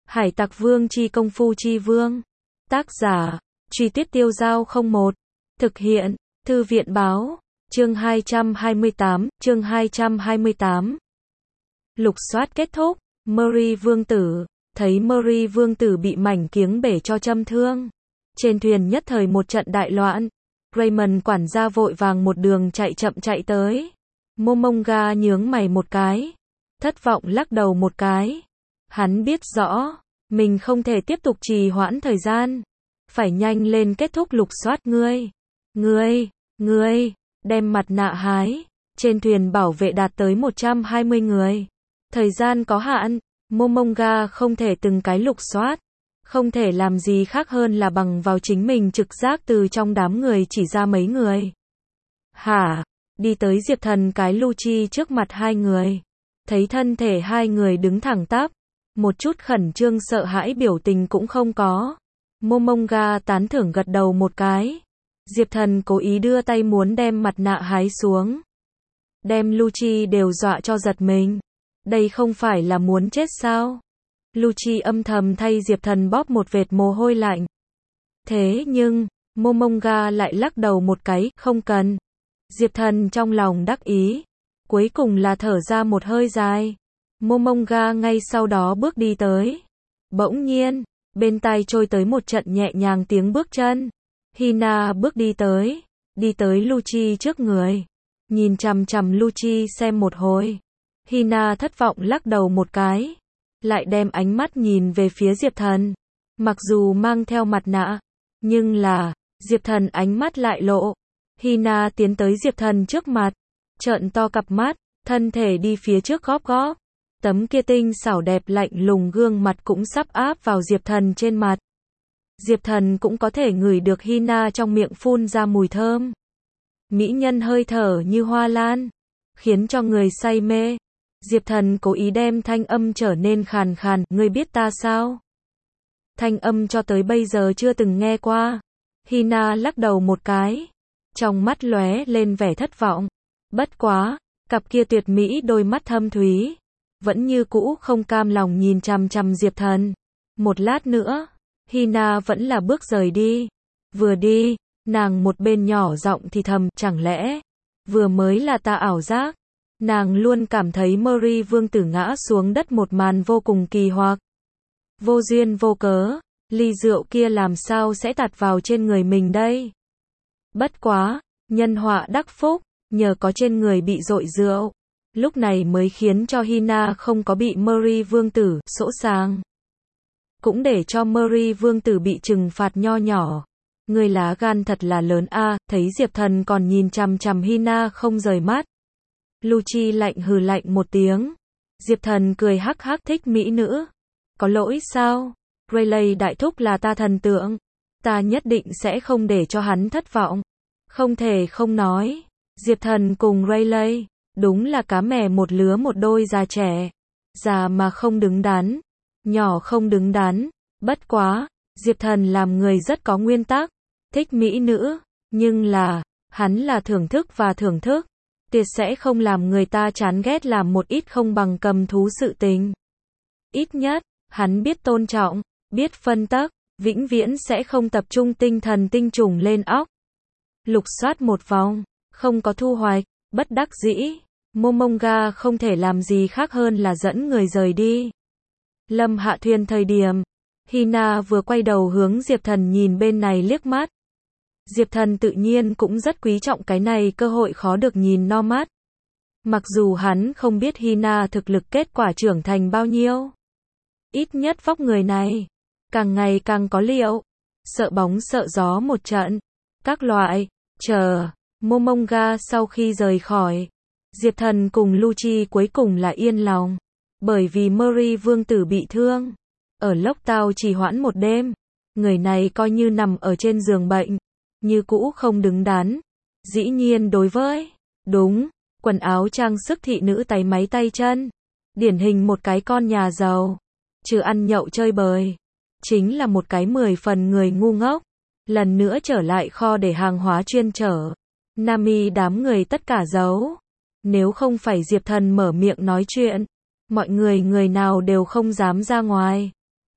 Hải Tặc Vương chi công phu chi vương. Tác giả, Truy Tuyết Tiêu Giao 01. Thực hiện, Thư viện báo, chương 228. Lục soát kết thúc, Murray Vương Tử, thấy Murray Vương Tử bị mảnh kiếng bể cho châm thương. Trên thuyền nhất thời một trận đại loạn. Raymond quản gia vội vàng một đường chạy chậm chạy tới. Momonga nhướng mày một cái, thất vọng lắc đầu một cái. Hắn biết rõ, mình không thể tiếp tục trì hoãn thời gian. Phải nhanh lên kết thúc lục soát. Ngươi, đem mặt nạ hái. Trên thuyền bảo vệ đạt tới 120 người. Thời gian có hạn, Momonga không thể từng cái lục soát. Không thể làm gì khác hơn là bằng vào chính mình trực giác từ trong đám người chỉ ra mấy người. Hả? Đi tới Diệp Thần cái Lucci trước mặt hai người. Thấy thân thể hai người đứng thẳng tắp. Một chút khẩn trương sợ hãi biểu tình cũng không có. Momonga tán thưởng gật đầu một cái. Diệp Thần cố ý đưa tay muốn đem mặt nạ hái xuống. Đem Lucci đều dọa cho giật mình. Đây không phải là muốn chết sao? Lucci âm thầm thay Diệp Thần bóp một vệt mồ hôi lạnh. Thế nhưng, Momonga lại lắc đầu một cái, không cần. Diệp Thần trong lòng đắc ý. Cuối cùng là thở ra một hơi dài. Momonga ngay sau đó bước đi tới. Bỗng nhiên, bên tai trôi tới một trận nhẹ nhàng tiếng bước chân. Hina bước đi tới Lucci trước người. Nhìn chằm chằm Lucci xem một hồi. Hina thất vọng lắc đầu một cái. Lại đem ánh mắt nhìn về phía Diệp Thần. Mặc dù mang theo mặt nạ, nhưng là, Diệp Thần ánh mắt lại lộ. Hina tiến tới Diệp Thần trước mặt, trợn to cặp mắt, thân thể đi phía trước góp góp. Tấm kia tinh xảo đẹp lạnh lùng gương mặt cũng sắp áp vào Diệp Thần trên mặt. Diệp Thần cũng có thể ngửi được Hina trong miệng phun ra mùi thơm. Mỹ nhân hơi thở như hoa lan, khiến cho người say mê. Diệp Thần cố ý đem thanh âm trở nên khàn khàn, ngươi biết ta sao? Thanh âm cho tới bây giờ chưa từng nghe qua. Hina lắc đầu một cái, trong mắt lóe lên vẻ thất vọng. Bất quá, cặp kia tuyệt mỹ đôi mắt thâm thúy, vẫn như cũ không cam lòng nhìn chằm chằm Diệp Thần. Một lát nữa, Hina vẫn là bước rời đi. Vừa đi, nàng một bên nhỏ giọng thì thầm, chẳng lẽ vừa mới là ta ảo giác? Nàng luôn cảm thấy Murray Vương Tử ngã xuống đất một màn vô cùng kỳ hoặc. Vô duyên vô cớ, ly rượu kia làm sao sẽ tạt vào trên người mình đây? Bất quá, nhân họa đắc phúc, nhờ có trên người bị dội rượu, lúc này mới khiến cho Hina không có bị Murray Vương Tử sỗ sàng. Cũng để cho Murray Vương Tử bị trừng phạt nho nhỏ. Người lá gan thật là lớn a. Thấy Diệp Thần còn nhìn chằm chằm Hina không rời mắt. Lucci lạnh hừ lạnh một tiếng. Diệp Thần cười hắc hắc, thích mỹ nữ. Có lỗi sao? Rayleigh đại thúc là ta thần tượng. Ta nhất định sẽ không để cho hắn thất vọng. Không thể không nói. Diệp Thần cùng Rayleigh, đúng là cá mè một lứa một đôi già trẻ. Già mà không đứng đắn. Nhỏ không đứng đắn. Bất quá, Diệp Thần làm người rất có nguyên tắc. Thích mỹ nữ. Nhưng là, hắn là thưởng thức và thưởng thức. Tuyệt sẽ không làm người ta chán ghét làm một ít không bằng cầm thú sự tình. Ít nhất, hắn biết tôn trọng, biết phân tắc, vĩnh viễn sẽ không tập trung tinh thần tinh trùng lên óc. Lục soát một vòng, không có thu hoạch, bất đắc dĩ. Momonga không thể làm gì khác hơn là dẫn người rời đi. Lâm hạ thuyền thời điểm, Hina vừa quay đầu hướng Diệp Thần nhìn bên này liếc mắt. Diệp Thần tự nhiên cũng rất quý trọng cái này cơ hội khó được nhìn no mắt. Mặc dù hắn không biết Hina thực lực kết quả trưởng thành bao nhiêu. Ít nhất vóc người này, càng ngày càng có liệu. Sợ bóng sợ gió một trận. Các loại, chờ, Momonga sau khi rời khỏi. Diệp Thần cùng Lucci cuối cùng là yên lòng. Bởi vì Murray Vương Tử bị thương. Ở Lốc Tao trì hoãn một đêm. Người này coi như nằm ở trên giường bệnh. Như cũ không đứng đắn. Dĩ nhiên đối với, đúng, quần áo trang sức thị nữ tay máy tay chân. Điển hình một cái con nhà giàu. Trừ ăn nhậu chơi bời. Chính là một cái 10 phần người ngu ngốc. Lần nữa trở lại kho để hàng hóa chuyên chở. Nami đám người tất cả giấu. Nếu không phải Diệp Thần mở miệng nói chuyện, mọi người người nào đều không dám ra ngoài.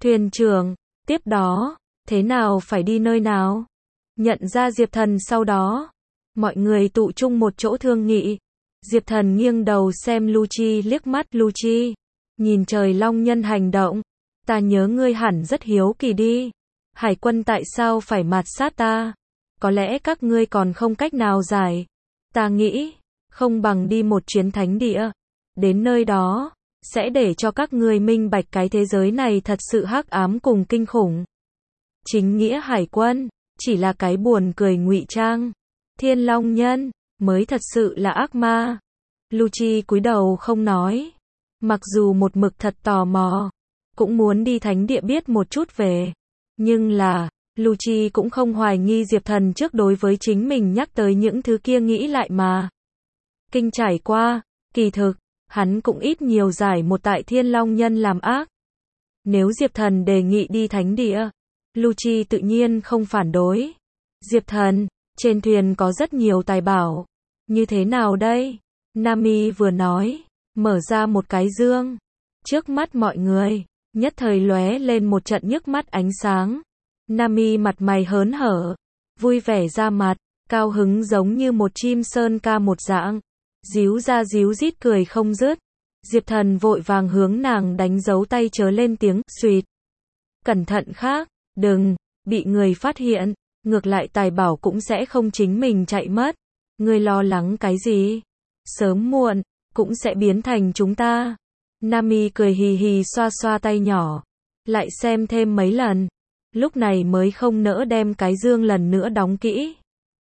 Thuyền trưởng, tiếp đó, thế nào phải đi nơi nào? Nhận ra Diệp Thần sau đó, mọi người tụ chung một chỗ thương nghị. Diệp Thần nghiêng đầu xem Lucci liếc mắt. Lucci, nhìn trời long nhân hành động, ta nhớ ngươi hẳn rất hiếu kỳ đi. Hải quân tại sao phải mạt sát ta? Có lẽ các ngươi còn không cách nào giải. Ta nghĩ, không bằng đi một chuyến thánh địa. Đến nơi đó, sẽ để cho các ngươi minh bạch cái thế giới này thật sự hắc ám cùng kinh khủng. Chính nghĩa hải quân, chỉ là cái buồn cười ngụy trang. Thiên Long Nhân, mới thật sự là ác ma. Lucci cúi đầu không nói. Mặc dù một mực thật tò mò, cũng muốn đi thánh địa biết một chút về. Nhưng là, Lucci cũng không hoài nghi Diệp Thần trước đối với chính mình nhắc tới những thứ kia nghĩ lại mà. Kinh trải qua, kỳ thực, hắn cũng ít nhiều giải một tại Thiên Long Nhân làm ác. Nếu Diệp Thần đề nghị đi thánh địa, Lucci tự nhiên không phản đối. Diệp Thần, trên thuyền có rất nhiều tài bảo. Như thế nào đây? Nami vừa nói, mở ra một cái dương. Trước mắt mọi người, nhất thời lóe lên một trận nhức mắt ánh sáng. Nami mặt mày hớn hở, vui vẻ ra mặt, cao hứng giống như một chim sơn ca một dạng. Díu ra díu dít cười không dứt. Diệp Thần vội vàng hướng nàng đánh dấu tay chớ lên tiếng, suýt. Cẩn thận khác, đừng, bị người phát hiện, ngược lại tài bảo cũng sẽ không chính mình chạy mất. Ngươi lo lắng cái gì? Sớm muộn, cũng sẽ biến thành chúng ta. Nami cười hì hì xoa xoa tay nhỏ. Lại xem thêm mấy lần. Lúc này mới không nỡ đem cái dương lần nữa đóng kỹ.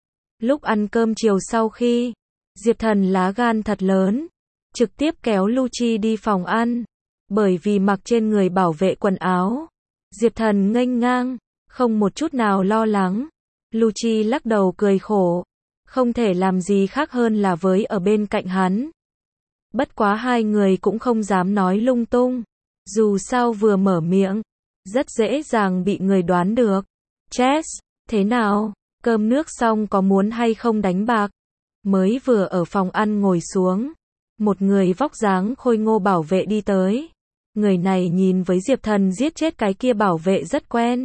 Lúc ăn cơm chiều sau khi, Diệp Thần lá gan thật lớn. Trực tiếp kéo Lucci đi phòng ăn. Bởi vì mặc trên người bảo vệ quần áo. Diệp Thần nghênh ngang, không một chút nào lo lắng. Lucci lắc đầu cười khổ. Không thể làm gì khác hơn là với ở bên cạnh hắn. Bất quá hai người cũng không dám nói lung tung. Dù sao vừa mở miệng, rất dễ dàng bị người đoán được. Chess, thế nào? Cơm nước xong có muốn hay không đánh bạc? Mới vừa ở phòng ăn ngồi xuống. Một người vóc dáng khôi ngô bảo vệ đi tới. Người này nhìn với Diệp Thần giết chết cái kia bảo vệ rất quen.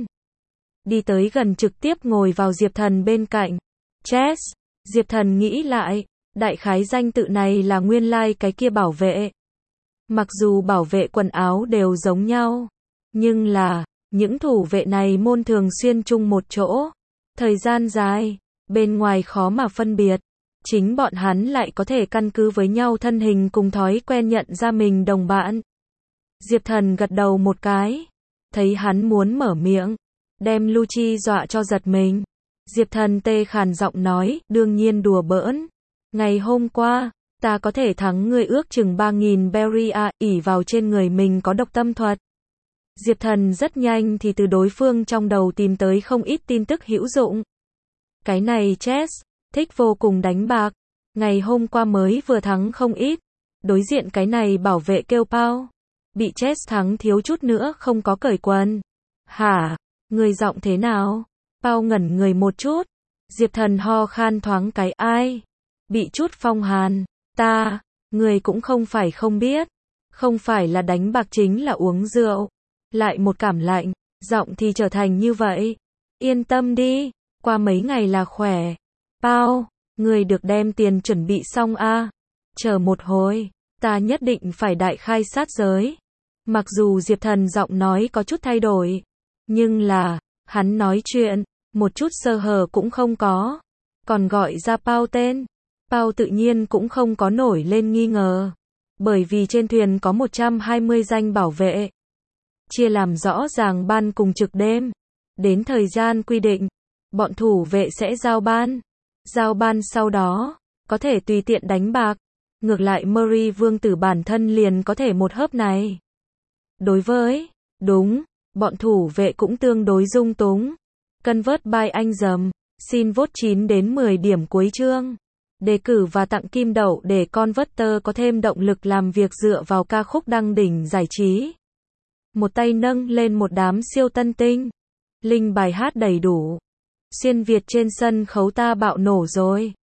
Đi tới gần trực tiếp ngồi vào Diệp Thần bên cạnh. Chess, Diệp Thần nghĩ lại, đại khái danh tự này là nguyên lai cái kia bảo vệ. Mặc dù bảo vệ quần áo đều giống nhau, nhưng là, những thủ vệ này môn thường xuyên chung một chỗ. Thời gian dài, bên ngoài khó mà phân biệt. Chính bọn hắn lại có thể căn cứ với nhau thân hình cùng thói quen nhận ra mình đồng bạn. Diệp Thần gật đầu một cái. Thấy hắn muốn mở miệng, đem Lucci dọa cho giật mình. Diệp Thần tê khàn giọng nói, đương nhiên đùa bỡn. Ngày hôm qua, ta có thể thắng ngươi ước chừng 3.000 berry à, ỷ vào trên người mình có độc tâm thuật. Diệp Thần rất nhanh thì từ đối phương trong đầu tìm tới không ít tin tức hữu dụng. Cái này Chess, thích vô cùng đánh bạc. Ngày hôm qua mới vừa thắng không ít. Đối diện cái này bảo vệ kêu Pao. Bị Chess thắng thiếu chút nữa không có cởi quần. Hả? Người giọng thế nào? Pao ngẩn người một chút. Diệp Thần ho khan thoáng cái ai? Bị chút phong hàn. Ta, người cũng không phải không biết. Không phải là đánh bạc chính là uống rượu. Lại một cảm lạnh, giọng thì trở thành như vậy. Yên tâm đi, qua mấy ngày là khỏe. Pao, người được đem tiền chuẩn bị xong a. Chờ một hồi, ta nhất định phải đại khai sát giới. Mặc dù Diệp Thần giọng nói có chút thay đổi, nhưng là, hắn nói chuyện, một chút sơ hở cũng không có. Còn gọi ra Pao tên, Pao tự nhiên cũng không có nổi lên nghi ngờ. Bởi vì trên thuyền có 120 danh bảo vệ. Chia làm rõ ràng ban cùng trực đêm. Đến thời gian quy định, bọn thủ vệ sẽ giao ban. Giao ban sau đó, có thể tùy tiện đánh bạc. Ngược lại Murray vương tử bản thân liền có thể một hớp này. Đối với, đúng, bọn thủ vệ cũng tương đối dung túng. Convert by anh dầm, xin vote 9 đến 10 điểm cuối chương. Đề cử và tặng kim đậu để Converter có thêm động lực làm việc dựa vào ca khúc đăng đỉnh giải trí. Một tay nâng lên một đám siêu tân tinh. Link bài hát đầy đủ. Xuyên Việt trên sân khấu ta bạo nổ rồi.